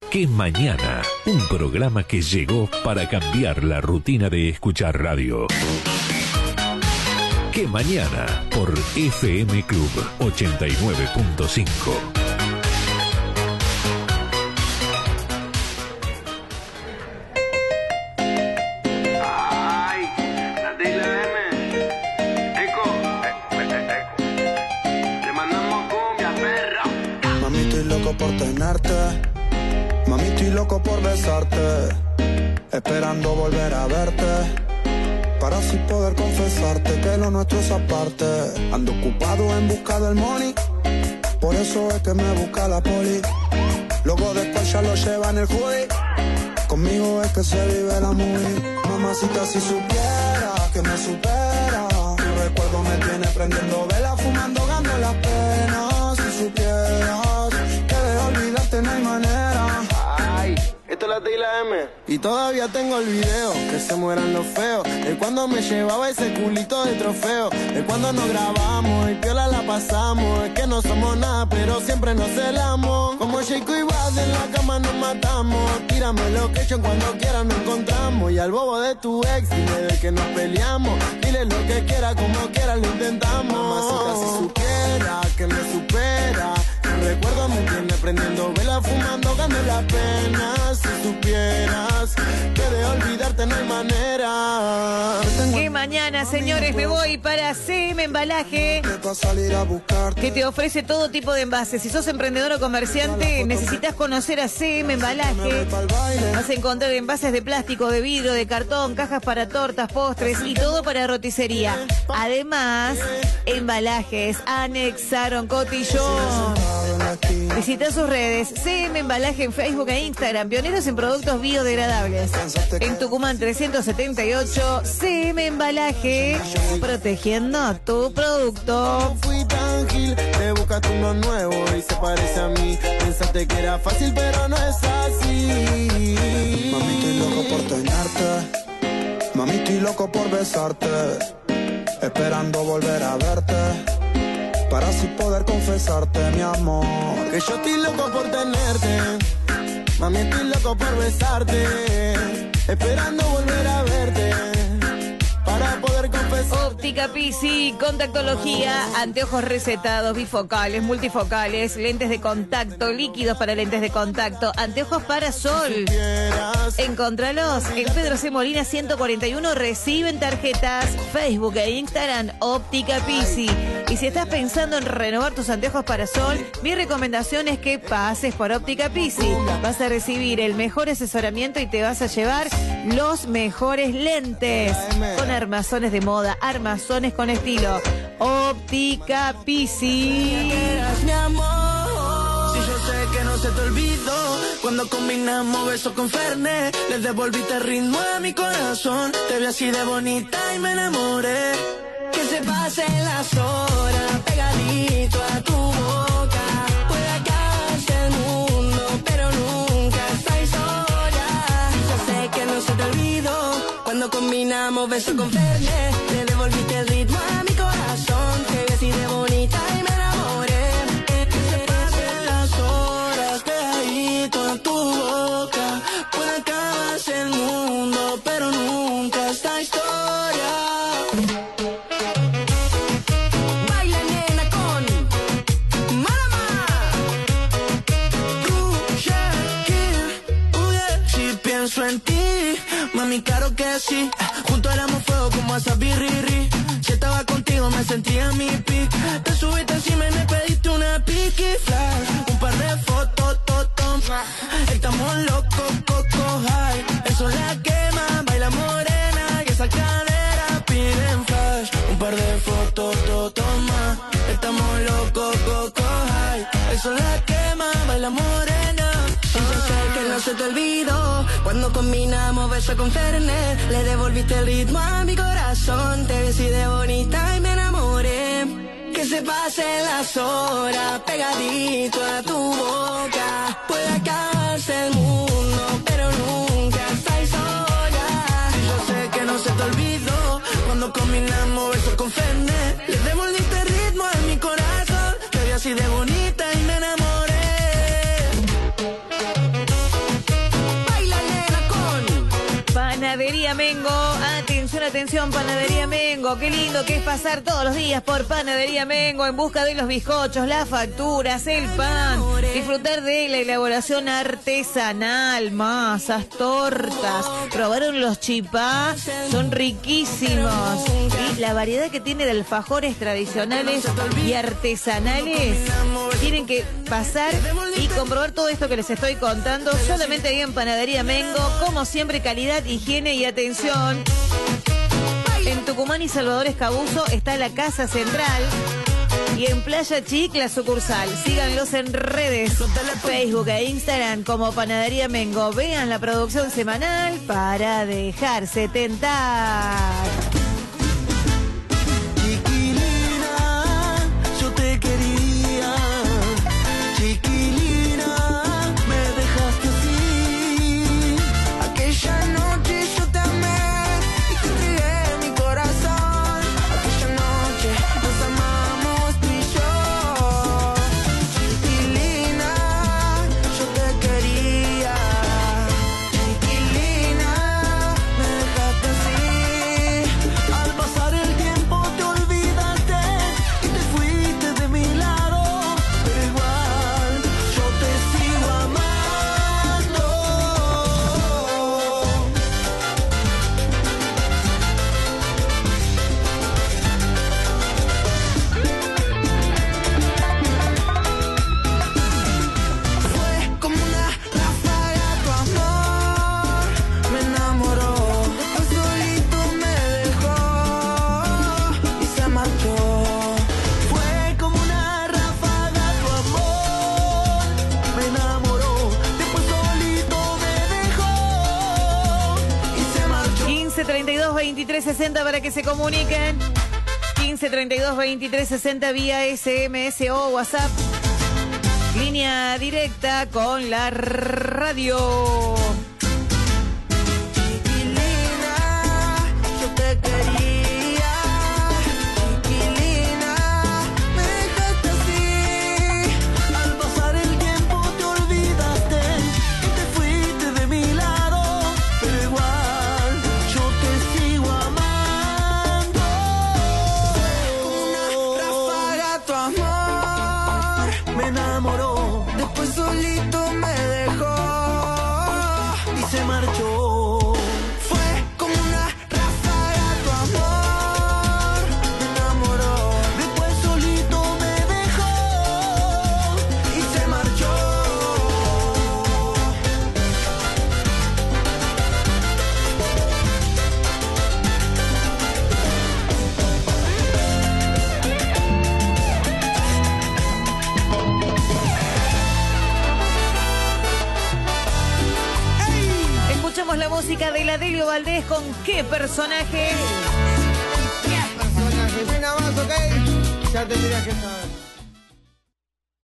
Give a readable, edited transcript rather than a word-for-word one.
Qué Mañana, un programa que llegó para cambiar la rutina de escuchar radio. Qué Mañana, por FM Club 89.5. Por tenerte, mami, estoy loco por besarte, esperando volver a verte, para así poder confesarte que lo nuestro es aparte. Ando ocupado en busca del money, por eso es que me busca la poli. Luego después ya lo llevan el hoodie, conmigo es que se vive la movie. Mamacita, si supiera que me supera, tu recuerdo me tiene prendiendo vela, fumando, gano las penas. Si supieras que de olvidarte no hay manera. Ay, esto es la T y la M. Y todavía tengo el video, que se mueran los feos, de cuando me llevaba ese culito de trofeo, de cuando nos grabamos y piola la pasamos. Es que no somos nada, pero siempre nos celamos. Como Jacob y Bad en la cama nos matamos. Tírame location cuando quieras nos encontramos. Y al bobo de tu ex, dile de que nos peleamos. Dile lo que quiera, como quiera lo intentamos. Mamacita, si supiera que me supera, recuerdo me tiene prendiendo vela, fumando, gano la pena. Si supieras que de olvidarte no hay manera. Qué Mañana, señores, me voy para CM Embalaje, que te ofrece todo tipo de envases. Si sos emprendedor o comerciante, necesitas conocer a CM Embalaje. Vas a encontrar envases de plástico, de vidrio, de cartón, cajas para tortas, postres y todo para roticería. Además, embalajes anexaron cotillón. Visita sus redes, CM Embalaje en Facebook e Instagram, pioneros en productos biodegradables. En Tucumán 378, CM Embalaje, protegiendo tu producto. Fui tan gil, te buscaste uno nuevo y se parece a mí. Pensaste que era fácil, pero no es así. Mami, estoy loco por tenerte, mami, estoy loco por besarte, esperando volver a verte, para así poder confesarte, mi amor. Que yo estoy loco por tenerte, mami, estoy loco por besarte, esperando volver a verte, para poder confesar. Óptica Pisi, contactología, anteojos recetados, bifocales, multifocales, lentes de contacto, líquidos para lentes de contacto, anteojos para sol. Encontralos en Pedro C. Molina 141, reciben tarjetas, Facebook e Instagram, Óptica Pisi. Y si estás pensando en renovar tus anteojos para sol, mi recomendación es que pases por Óptica Pisi. Vas a recibir el mejor asesoramiento y te vas a llevar los mejores lentes, con armazones de moda, armazones con estilo. Óptica Pisi. Mi amor, si yo sé que no se te olvidó, cuando combinamos besos con Fernet, le devolviste el ritmo a mi corazón. Te vi así de bonita y me enamoré. Que se pasen las horas pegadito a tu boca, puede acabarse el mundo, pero nunca estáis sola. Yo sé que no se te olvidó, cuando combinamos besos con Fernet, le devolviste el ritmo a mi corazón. Te vi así de bonita y me enamoré. Que se pasen las horas pegadito a tu boca, puede acabarse el mundo, pero nunca esta historia. Baila nena con Marama, si pienso en ti, mami, claro que sí. Juntos éramos fuego como esa birriri. Si estaba contigo me sentía mi pic. Te subiste encima y me pediste una piqui flash, un par de fotos, estamos locos, coco high. Eso la quema, baila morena y esa cadera piden flash. Un par de fotos, más. Estamos locos, coco high. Eso la quema, baila morena. Y yo sé que no se te olvidó, cuando combinamos besos con Fernet, le devolviste el ritmo a mi corazón. Te vi así de bonita y me enamoré. Que se pasen las horas pegadito a tu boca, puede acabarse el mundo, pero nunca estáis sola. Y yo sé que no se te olvidó, cuando combinamos besos con Fernet, le devolviste el ritmo a mi corazón. Te vi así de bonita y me enamoré. Panadería Mengo. Atención, atención, Panadería Mengo. Qué lindo que es pasar todos los días por Panadería Mengo en busca de los bizcochos, las facturas, el pan. Disfrutar de la elaboración artesanal, masas, tortas. Probaron los chipá, son riquísimos. Y la variedad que tiene de alfajores tradicionales y artesanales. Tienen que pasar y comprobar todo esto que les estoy contando solamente ahí en Panadería Mengo. Como siempre, calidad, higiene y atención. En Tucumán y Salvador Escabuzo está la Casa Central. Y en Playa Chic, la sucursal. Síganlos en redes, Facebook e Instagram como Panadería Mengo. Vean la producción semanal para dejarse tentar. Fue como una ráfaga tu amor, me enamoró, después solito me dejó y se marchó. 15 32 23 60 para que se comuniquen. 15 32 23 60 vía SMS o WhatsApp. Línea directa con la radio. Chiquilina, yo te quería. Chiquilina, me dejaste así. Al pasar el tiempo te olvidaste y te fuiste de mi lado. Pero igual yo te sigo amando. Como una ráfaga tu amor me enamoró, después solito me dejó y se marchó. Fue como una ráfaga tu amor, me enamoró, después solito me dejó y se marchó. Escuchamos la música de la Delio Valdés con ¿qué personaje? Personaje. Venga, más, ok. Ya tendrías que saber.